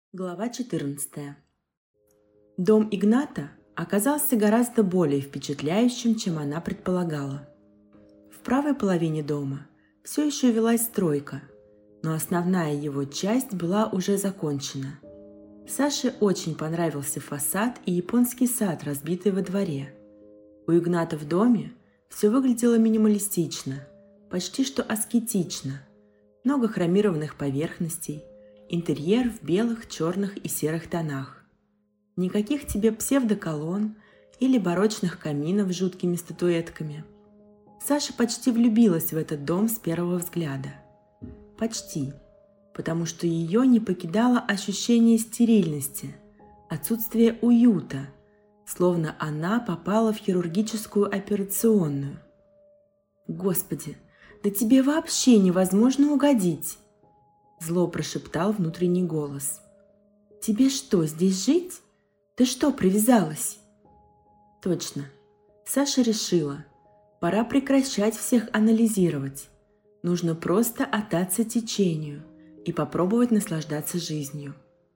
Глава 14. Дом Игната оказался гораздо более впечатляющим, чем она предполагала. В правой половине дома все еще велась стройка, но основная его часть была уже закончена. Саше очень понравился фасад и японский сад, разбитый во дворе. У Игната в доме все выглядело минималистично, почти что аскетично. Много хромированных поверхностей, интерьер в белых, черных и серых тонах. Никаких тебе псевдоколонн или барочных каминов с жуткими статуэтками. Саша почти влюбилась в этот дом с первого взгляда. Почти, потому что ее не покидало ощущение стерильности, отсутствие уюта, словно она попала в хирургическую операционную. «Господи, да тебе вообще невозможно угодить!» Зло прошептал внутренний голос. «Тебе что, здесь жить? Ты что, привязалась?» Точно. Саша решила, пора прекращать всех анализировать. Нужно просто отдаться течению и попробовать наслаждаться жизнью.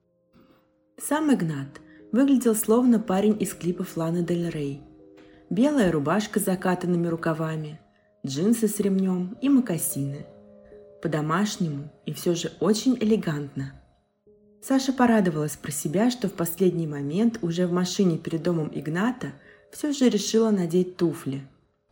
Сам Игнат выглядел словно парень из клипов Ланы Дель Рей. Белая рубашка с закатанными рукавами, джинсы с ремнем и мокасины. По-домашнему и все же очень элегантно. Саша порадовалась про себя, что в последний момент уже в машине перед домом Игната все же решила надеть туфли.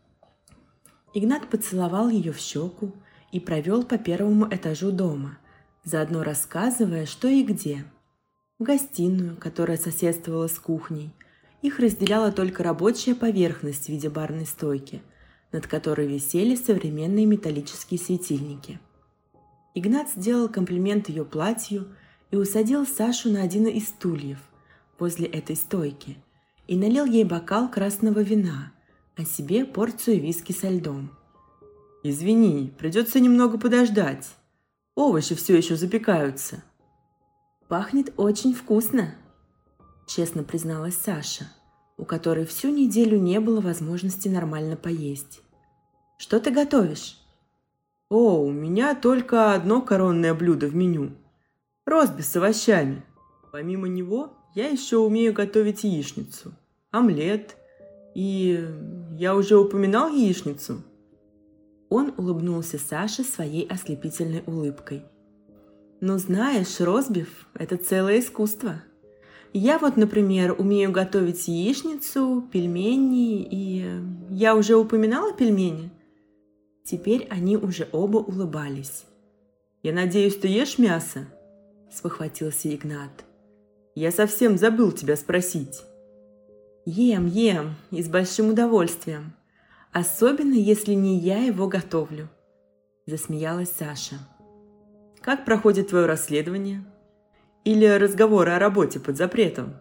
Игнат поцеловал ее в щеку и провел по первому этажу дома, заодно рассказывая, что и где. В гостиную, которая соседствовала с кухней, их разделяла только рабочая поверхность в виде барной стойки, над которой висели современные металлические светильники. Игнат сделал комплимент ее платью и усадил Сашу на один из стульев возле этой стойки и налил ей бокал красного вина, а себе порцию виски со льдом. «Извини, придется немного подождать. Овощи все еще запекаются». «Пахнет очень вкусно», – честно призналась Саша, у которой всю неделю не было возможности нормально поесть. «Что ты готовишь?» «О, у меня только одно коронное блюдо в меню – ростбиф с овощами. Помимо него я еще умею готовить яичницу, омлет и... я уже упоминал яичницу?» Он улыбнулся Саше своей ослепительной улыбкой. «Ну знаешь, ростбиф – это целое искусство. Я вот, например, умею готовить яичницу, пельмени и... Я уже упоминала пельмени?» Теперь они уже оба улыбались. «Я надеюсь, ты ешь мясо?» – спохватился Игнат. «Я совсем забыл тебя спросить». Ем, и с большим удовольствием. Особенно, если не я его готовлю», – засмеялась Саша. «Как проходит твое расследование? Или разговоры о работе под запретом?»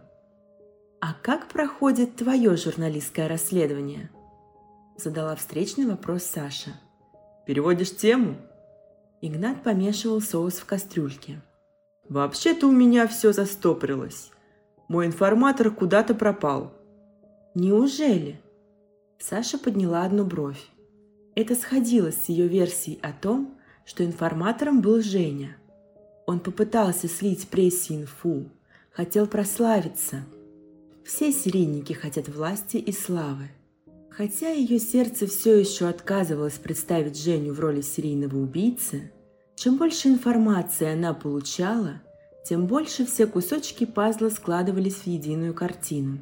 «А как проходит твое журналистское расследование?» – задала встречный вопрос Саша. «Переводишь тему?» Игнат помешивал соус в кастрюльке. «Вообще-то у меня все застопорилось. Мой информатор куда-то пропал». «Неужели?» Саша подняла одну бровь. Это сходилось с ее версией о том, что информатором был Женя. Он попытался слить прессе инфу, хотел прославиться. Все серийники хотят власти и славы. Хотя ее сердце все еще отказывалось представить Женю в роли серийного убийцы, чем больше информации она получала, тем больше все кусочки пазла складывались в единую картину.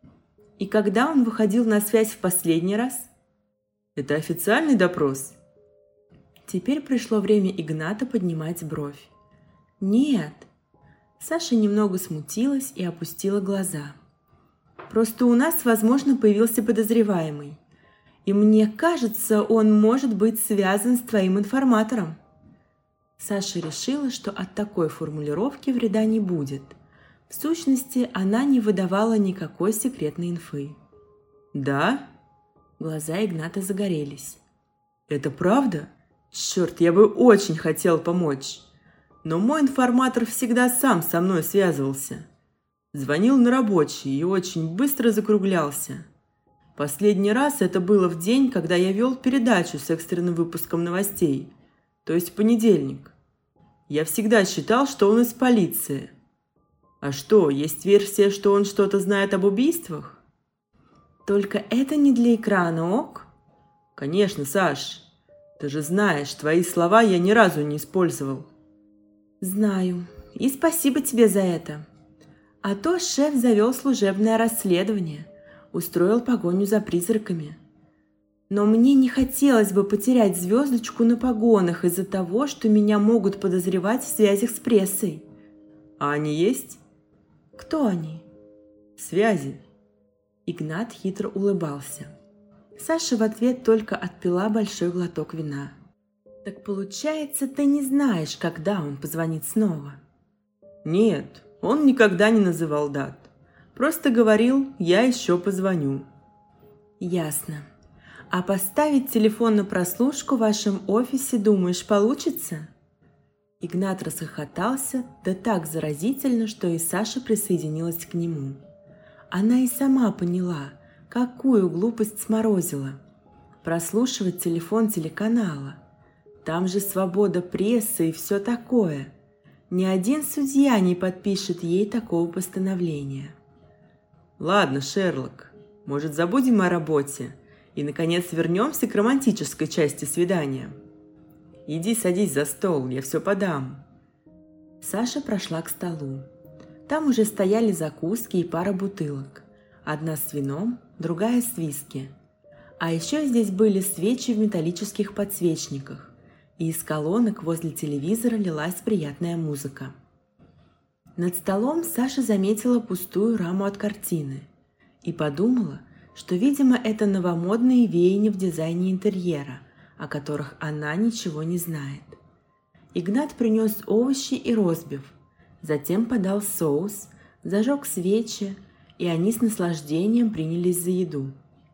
И когда он выходил на связь в последний раз? «Это официальный допрос?» Теперь пришло время Игната поднимать бровь. «Нет». Саша немного смутилась и опустила глаза. «Просто у нас, возможно, появился подозреваемый. И мне кажется, он может быть связан с твоим информатором». Саша решила, что от такой формулировки вреда не будет. В сущности, она не выдавала никакой секретной инфы. «Да?» Глаза Игната загорелись. «Это правда? Черт, я бы очень хотел помочь. Но мой информатор всегда сам со мной связывался. Звонил на рабочий и очень быстро закруглялся. Последний раз это было в день, когда я вел передачу с экстренным выпуском новостей, то есть в понедельник. Я всегда считал, что он из полиции. А что, есть версия, что он что-то знает об убийствах? Только это не для экрана, ок? Конечно, Саш. Ты же знаешь, твои слова я ни разу не использовал. Знаю. И спасибо тебе за это. А то шеф завел служебное расследование, устроил погоню за призраками. Но мне не хотелось бы потерять звездочку на погонах из-за того, что меня могут подозревать в связях с прессой. А они есть? Кто они? Связи. Игнат хитро улыбался. Саша в ответ только отпила большой глоток вина. Так получается, ты не знаешь, когда он позвонит снова? Нет, он никогда не называл дат. Просто говорил, я еще позвоню. Ясно. А поставить телефон на прослушку в вашем офисе, думаешь, получится? Игнат расхохотался, да так заразительно, что и Саша присоединилась к нему. Она и сама поняла, какую глупость сморозила. Прослушивать телефон телеканала. Там же свобода прессы и все такое. Ни один судья не подпишет ей такого постановления. Ладно, Шерлок, может, забудем о работе и, наконец, вернемся к романтической части свидания? Иди садись за стол, я все подам. Саша прошла к столу. Там уже стояли закуски и пара бутылок. Одна с вином, другая с виски. А еще здесь были свечи в металлических подсвечниках, и из колонок возле телевизора лилась приятная музыка. Над столом Саша заметила пустую раму от картины и подумала, что, видимо, это новомодные веяния в дизайне интерьера, о которых она ничего не знает. Игнат принес овощи и ростбиф, затем подал соус, зажег свечи, и они с наслаждением принялись за еду.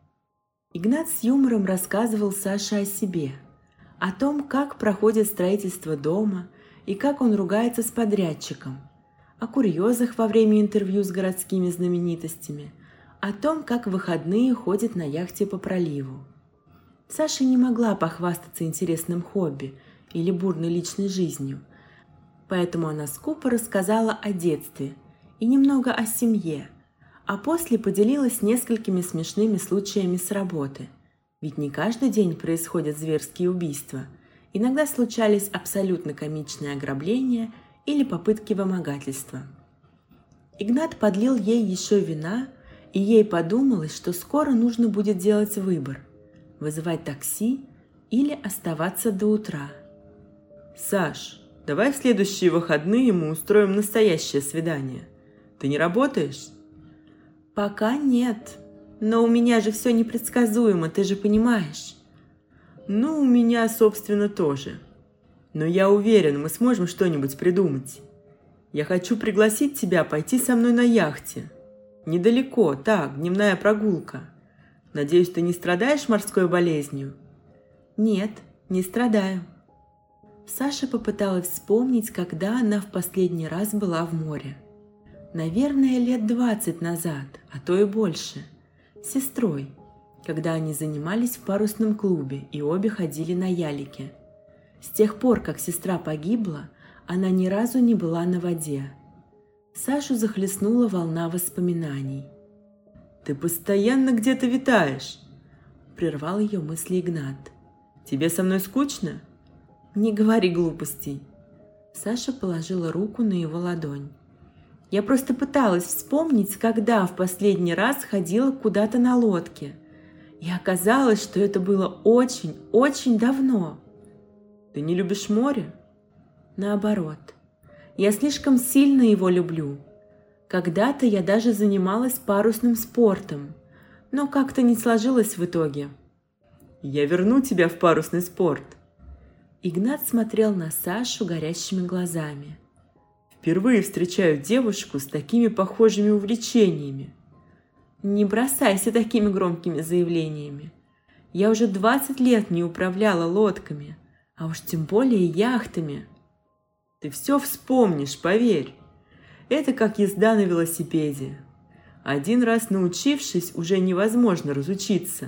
Игнат с юмором рассказывал Саше о себе, о том, как проходит строительство дома и как он ругается с подрядчиком, о курьезах во время интервью с городскими знаменитостями, о том, как в выходные ходит на яхте по проливу. Саша не могла похвастаться интересным хобби или бурной личной жизнью, поэтому она скупо рассказала о детстве и немного о семье, а после поделилась несколькими смешными случаями с работы. Ведь не каждый день происходят зверские убийства, иногда случались абсолютно комичные ограбления или попытки вымогательства. Игнат подлил ей еще вина, и ей подумалось, что скоро нужно будет делать выбор – вызывать такси или оставаться до утра. Саш, давай в следующие выходные мы устроим настоящее свидание. Ты не работаешь? Пока нет, но у меня же все непредсказуемо, ты же понимаешь. Ну, у меня, собственно, тоже. Но я уверен, мы сможем что-нибудь придумать. Я хочу пригласить тебя пойти со мной на яхте. Недалеко, так, дневная прогулка. Надеюсь, ты не страдаешь морской болезнью? Нет, не страдаю. Саша попыталась вспомнить, когда она в последний раз была в море. Наверное, лет 20 назад, а то и больше. С сестрой, когда они занимались в парусном клубе и обе ходили на ялике. С тех пор, как сестра погибла, она ни разу не была на воде. Сашу захлестнула волна воспоминаний. «Ты постоянно где-то витаешь», – прервал ее мысли Игнат. «Тебе со мной скучно?» «Не говори глупостей». Саша положила руку на его ладонь. «Я просто пыталась вспомнить, когда в последний раз ходила куда-то на лодке. И оказалось, что это было очень давно». «Ты не любишь море?» «Наоборот. Я слишком сильно его люблю. Когда-то я даже занималась парусным спортом, но как-то не сложилось в итоге». «Я верну тебя в парусный спорт». Игнат смотрел на Сашу горящими глазами. «Впервые встречаю девушку с такими похожими увлечениями». «Не бросайся такими громкими заявлениями. Я уже 20 лет не управляла лодками, а уж тем более яхтами». «Ты все вспомнишь, поверь. Это как езда на велосипеде. Один раз научившись, уже невозможно разучиться».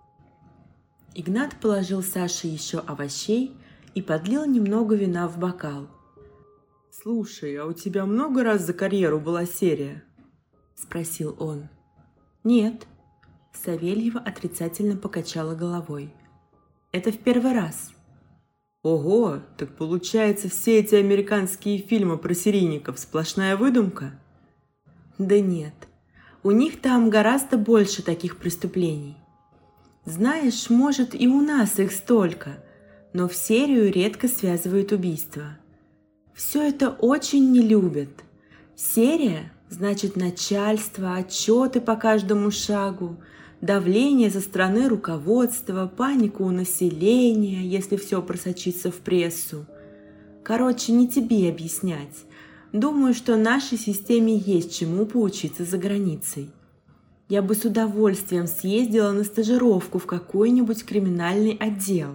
Игнат положил Саше еще овощей и подлил немного вина в бокал. «Слушай, а у тебя много раз за карьеру была серия?» – спросил он. «Нет», – Савельева отрицательно покачала головой. «Это в первый раз». «Ого, так получается, все эти американские фильмы про серийников – сплошная выдумка?» «Да нет, у них там гораздо больше таких преступлений. Знаешь, может, и у нас их столько, но в серию редко связывают убийства. Все это очень не любят. Серия – значит начальство, отчеты по каждому шагу, давление со стороны руководства, панику у населения, если все просочится в прессу. Короче, не тебе объяснять. Думаю, что нашей системе есть чему поучиться за границей. Я бы с удовольствием съездила на стажировку в какой-нибудь криминальный отдел».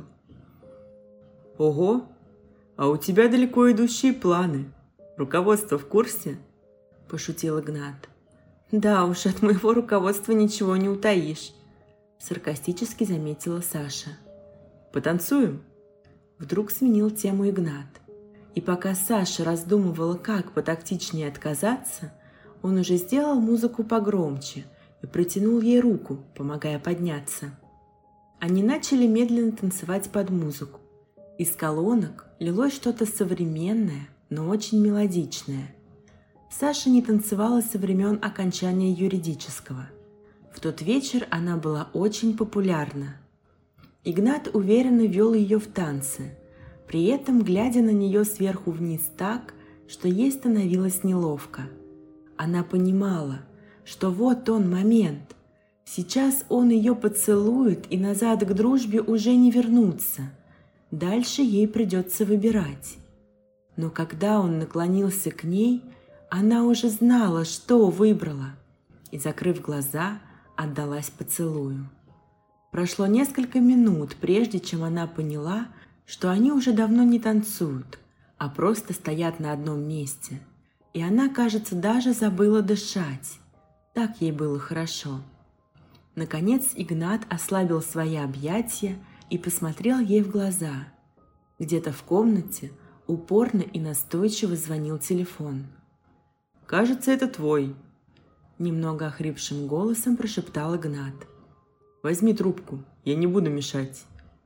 «Ого, а у тебя далеко идущие планы. Руководство в курсе?» – пошутил Игнат. «Да уж, от моего руководства ничего не утаишь», – саркастически заметила Саша. «Потанцуем?» Вдруг сменил тему Игнат. И пока Саша раздумывала, как потактичнее отказаться, он уже сделал музыку погромче и протянул ей руку, помогая подняться. Они начали медленно танцевать под музыку. Из колонок лилось что-то современное, но очень мелодичное. Саша не танцевала со времен окончания юридического. В тот вечер она была очень популярна. Игнат уверенно вел ее в танцы, при этом глядя на нее сверху вниз так, что ей становилось неловко. Она понимала, что вот он момент. Сейчас он ее поцелует, и назад к дружбе уже не вернуться. Дальше ей придется выбирать. Но когда он наклонился к ней, она уже знала, что выбрала, и, закрыв глаза, отдалась поцелую. Прошло несколько минут, прежде чем она поняла, что они уже давно не танцуют, а просто стоят на одном месте. И она, кажется, даже забыла дышать. Так ей было хорошо. Наконец Игнат ослабил свои объятия и посмотрел ей в глаза. Где-то в комнате упорно и настойчиво звонил телефон. «Кажется, это твой», – немного охрипшим голосом прошептал Игнат. «Возьми трубку, я не буду мешать».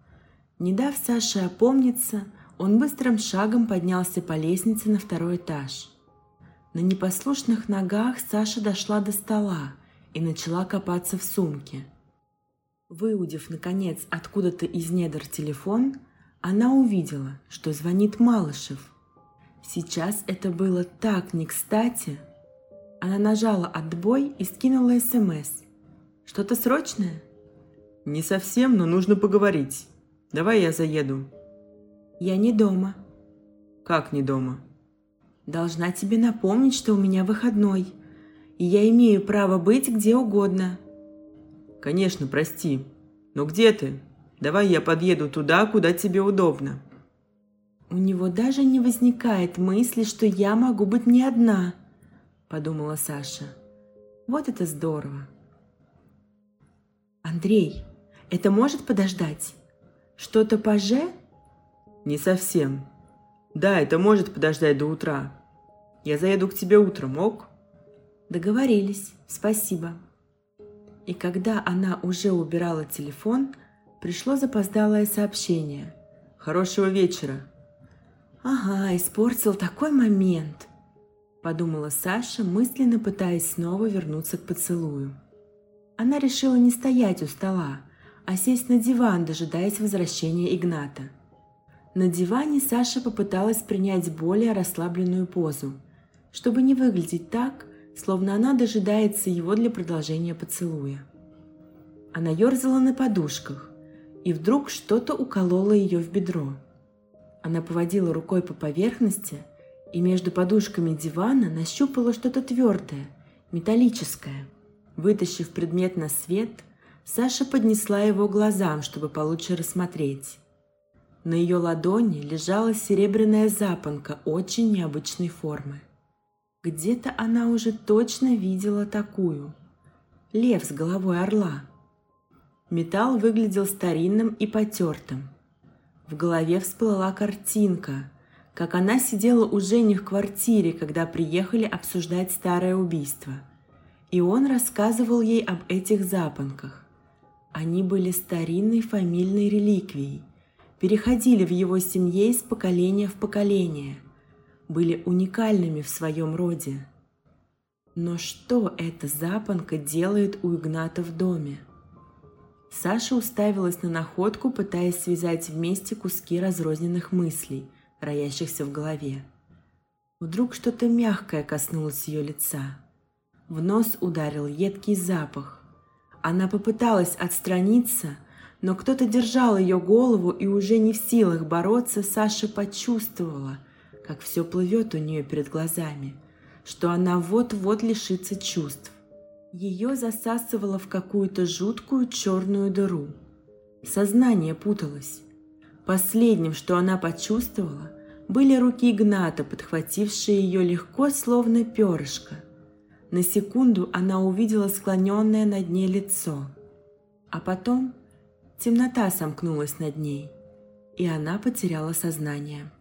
Не дав Саше опомниться, он быстрым шагом поднялся по лестнице на второй этаж. На непослушных ногах Саша дошла до стола и начала копаться в сумке. Выудив, наконец, откуда-то из недр телефон, она увидела, что звонит Малышев. Сейчас это было так не кстати. Она нажала «Отбой» и скинула СМС. «Что-то срочное?» «Не совсем, но нужно поговорить. Давай я заеду». «Я не дома». «Как не дома?» «Должна тебе напомнить, что у меня выходной, и я имею право быть где угодно». «Конечно, прости. Но где ты? Давай я подъеду туда, куда тебе удобно». «У него даже не возникает мысли, что я могу быть не одна», – подумала Саша. «Вот это здорово». «Андрей, это может подождать? Что-то по Ж?» «Не совсем. Да, это может подождать до утра. Я заеду к тебе утром, ок?» «Договорились, спасибо». И когда она уже убирала телефон, пришло запоздалое сообщение. «Хорошего вечера». «Ага, испортил такой момент», – подумала Саша, мысленно пытаясь снова вернуться к поцелую. Она решила не стоять у стола, а сесть на диван, дожидаясь возвращения Игната. На диване Саша попыталась принять более расслабленную позу, чтобы не выглядеть так, словно она дожидается его для продолжения поцелуя. Она ерзала на подушках, и вдруг что-то укололо ее в бедро. Она поводила рукой по поверхности и между подушками дивана нащупала что-то твердое, металлическое. Вытащив предмет на свет, Саша поднесла его к глазам, чтобы получше рассмотреть. На ее ладони лежала серебряная запонка очень необычной формы. Где-то она уже точно видела такую. Лев с головой орла. Металл выглядел старинным и потертым. В голове всплыла картинка, как она сидела у Жени в квартире, когда приехали обсуждать старое убийство. И он рассказывал ей об этих запонках. Они были старинной фамильной реликвией, переходили в его семье из поколения в поколение, были уникальными в своем роде. Но что эта запонка делает у Игната в доме? Саша уставилась на находку, пытаясь связать вместе куски разрозненных мыслей, роящихся в голове. Вдруг что-то мягкое коснулось ее лица. В нос ударил едкий запах. Она попыталась отстраниться, но кто-то держал ее голову, и уже не в силах бороться, Саша почувствовала, как все плывет у нее перед глазами, что она вот-вот лишится чувств. Ее засасывало в какую-то жуткую черную дыру. Сознание путалось. Последним, что она почувствовала, были руки Игната, подхватившие ее легко, словно перышко. На секунду она увидела склоненное над ней лицо, а потом темнота сомкнулась над ней, и она потеряла сознание.